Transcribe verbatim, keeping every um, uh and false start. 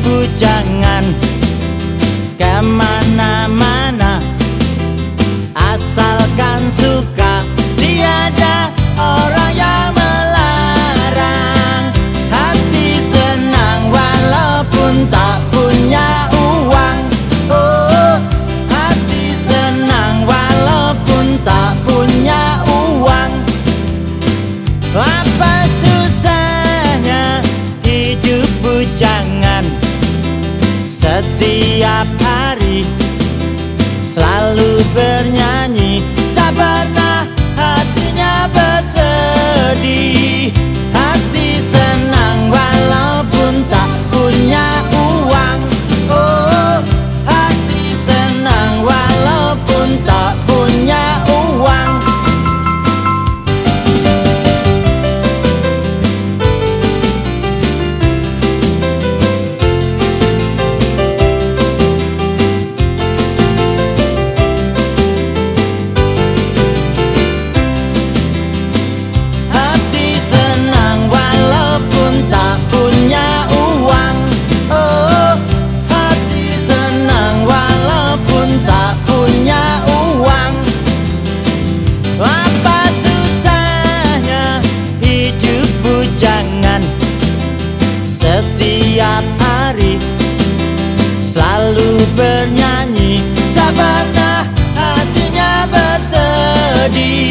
hidupku jangan kemana-mana, asalkan suka, tiada orang yang melarang. Hati senang walaupun tak punya uang. Oh, hati senang walaupun tak punya uang. Apa susahnya hidupku jangan setiap hari selalu bernyanyi, tak pernah hatinya bersedih. Hati senang walaupun tak punya uang. Oh, hati senang walaupun tak punya uang. Jangan setiap hari selalu bernyanyi, tak pernah hatinya bersedih.